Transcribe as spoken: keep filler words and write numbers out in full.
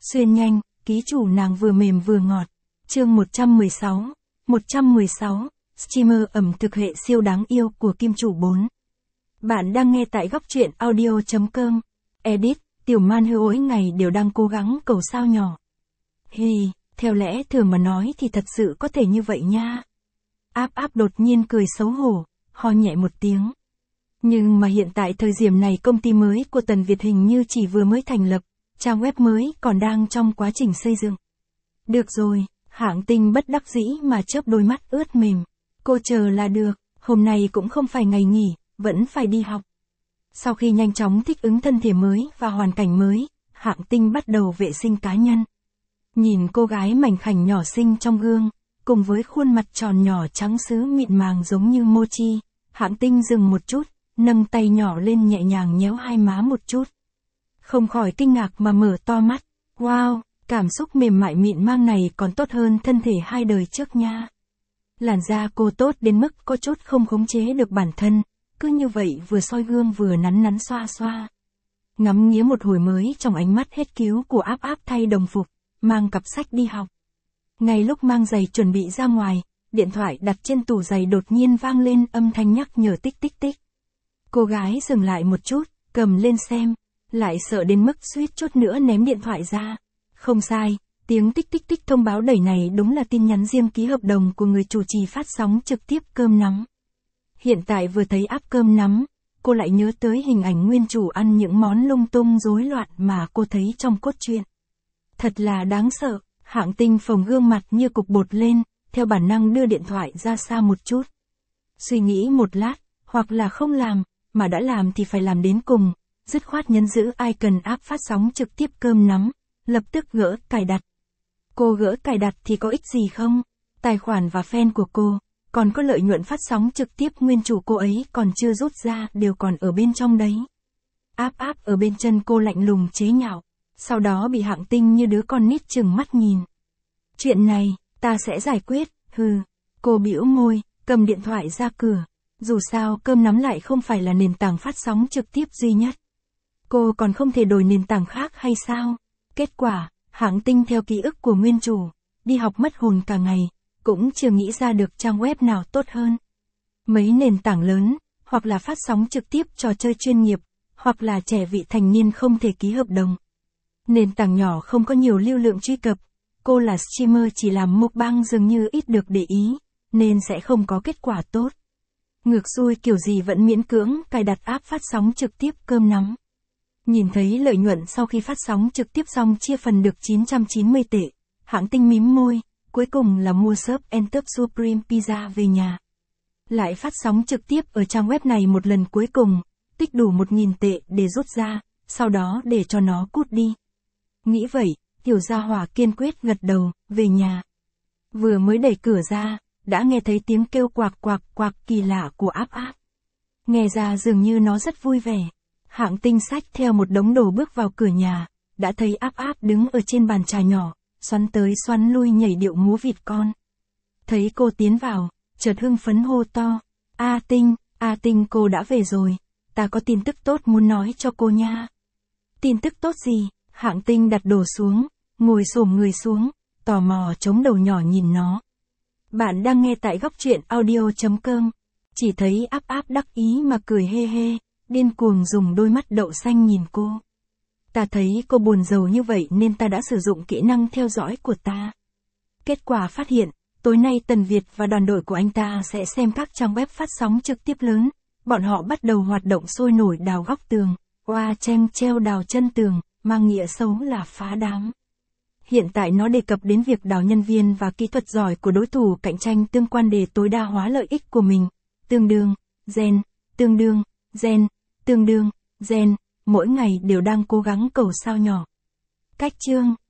Xuyên nhanh, ký chủ nàng vừa mềm vừa ngọt. Chương một trăm mười sáu. một trăm mười sáu, streamer ẩm thực hệ siêu đáng yêu của Kim Chủ bốn. Bạn đang nghe tại góc truyện audio chấm com. Edit, tiểu man hư mỗi ngày đều đang cố gắng cầu sao nhỏ. Hì, theo lẽ thường mà nói thì thật sự có thể như vậy nha. Áp áp đột nhiên cười xấu hổ, ho nhẹ một tiếng. Nhưng mà hiện tại thời điểm này công ty mới của Tần Việt hình như chỉ vừa mới thành lập, trang web mới còn đang trong quá trình xây dựng. Được rồi, Hạng Tinh bất đắc dĩ mà chớp đôi mắt ướt mềm. Cô chờ là được, hôm nay cũng không phải ngày nghỉ, vẫn phải đi học. Sau khi nhanh chóng thích ứng thân thể mới và hoàn cảnh mới, Hạng Tinh bắt đầu vệ sinh cá nhân. Nhìn cô gái mảnh khảnh nhỏ xinh trong gương, cùng với khuôn mặt tròn nhỏ trắng sứ mịn màng giống như mochi, Hạng Tinh dừng một chút, nâng tay nhỏ lên nhẹ nhàng nhéo hai má một chút. Không khỏi kinh ngạc mà mở to mắt. Wow, cảm xúc mềm mại mịn màng này còn tốt hơn thân thể hai đời trước nha. Làn da cô tốt đến mức có chút không khống chế được bản thân, cứ như vậy vừa soi gương vừa nắn nắn xoa xoa. Ngắm nghía một hồi mới trong ánh mắt hết cứu của Áp Áp thay đồng phục, mang cặp sách đi học. Ngay lúc mang giày chuẩn bị ra ngoài, điện thoại đặt trên tủ giày đột nhiên vang lên âm thanh nhắc nhở tích tích tích. Cô gái dừng lại một chút, cầm lên xem, lại sợ đến mức suýt chút nữa ném điện thoại ra. Không sai, tiếng tích tích tích thông báo đẩy này đúng là tin nhắn riêng ký hợp đồng của người chủ trì phát sóng trực tiếp cơm nắm. Hiện tại vừa thấy áp cơm nắm, cô lại nhớ tới hình ảnh nguyên chủ ăn những món lung tung rối loạn mà cô thấy trong cốt truyện. Thật là đáng sợ, Hạng Tinh phồng gương mặt như cục bột lên, theo bản năng đưa điện thoại ra xa một chút. Suy nghĩ một lát, hoặc là không làm, mà đã làm thì phải làm đến cùng, dứt khoát nhấn giữ icon app phát sóng trực tiếp cơm nắm, lập tức gỡ cài đặt. Cô gỡ cài đặt thì có ích gì không? Tài khoản và fan của cô, còn có lợi nhuận phát sóng trực tiếp nguyên chủ cô ấy còn chưa rút ra đều còn ở bên trong đấy. Áp áp ở bên chân cô lạnh lùng chế nhạo, sau đó bị Hạng Tinh như đứa con nít chừng mắt nhìn. Chuyện này, ta sẽ giải quyết, hừ. Cô bĩu môi, cầm điện thoại ra cửa. Dù sao cơm nắm lại không phải là nền tảng phát sóng trực tiếp duy nhất. Cô còn không thể đổi nền tảng khác hay sao? Kết quả, Hạng Tinh theo ký ức của nguyên chủ, đi học mất hồn cả ngày, cũng chưa nghĩ ra được trang web nào tốt hơn. Mấy nền tảng lớn, hoặc là phát sóng trực tiếp trò chơi chuyên nghiệp, hoặc là trẻ vị thành niên không thể ký hợp đồng. Nền tảng nhỏ không có nhiều lưu lượng truy cập, cô là streamer chỉ làm mukbang dường như ít được để ý, nên sẽ không có kết quả tốt. Ngược xuôi kiểu gì vẫn miễn cưỡng cài đặt app phát sóng trực tiếp cơm nắm. Nhìn thấy lợi nhuận sau khi phát sóng trực tiếp xong chia phần được chín trăm chín mươi tệ, Hạng Tinh mím môi, cuối cùng là mua sub Entep Supreme Pizza về nhà. Lại phát sóng trực tiếp ở trang web này một lần cuối cùng, tích đủ một nghìn tệ để rút ra, sau đó để cho nó cút đi. Nghĩ vậy, tiểu gia hỏa kiên quyết gật đầu, về nhà. Vừa mới đẩy cửa ra, đã nghe thấy tiếng kêu quạc quạc quạc kỳ lạ của Áp Áp. Nghe ra dường như nó rất vui vẻ. Hạng Tinh xách theo một đống đồ bước vào cửa nhà, đã thấy Áp Áp đứng ở trên bàn trà nhỏ, xoắn tới xoắn lui nhảy điệu múa vịt con. Thấy cô tiến vào, chợt hưng phấn hô to, A Tinh, A Tinh cô đã về rồi, ta có tin tức tốt muốn nói cho cô nha. Tin tức tốt gì? Hạng Tinh đặt đồ xuống, ngồi xổm người xuống, tò mò chống đầu nhỏ nhìn nó. Bạn đang nghe tại góc truyện audio chấm com. Chỉ thấy Áp Áp đắc ý mà cười hê hê, điên cuồng dùng đôi mắt đậu xanh nhìn cô. Ta thấy cô buồn rầu như vậy nên ta đã sử dụng kỹ năng theo dõi của ta. Kết quả phát hiện, tối nay Tần Việt và đoàn đội của anh ta sẽ xem các trang web phát sóng trực tiếp lớn. Bọn họ bắt đầu hoạt động sôi nổi đào góc tường, oa chen treo đào chân tường, mang nghĩa xấu là phá đám. Hiện tại nó đề cập đến việc đào nhân viên và kỹ thuật giỏi của đối thủ cạnh tranh tương quan để tối đa hóa lợi ích của mình. Tương đương, gen, tương đương, gen, tương đương, gen, mỗi ngày đều đang cố gắng cầu sao nhỏ. Cách chương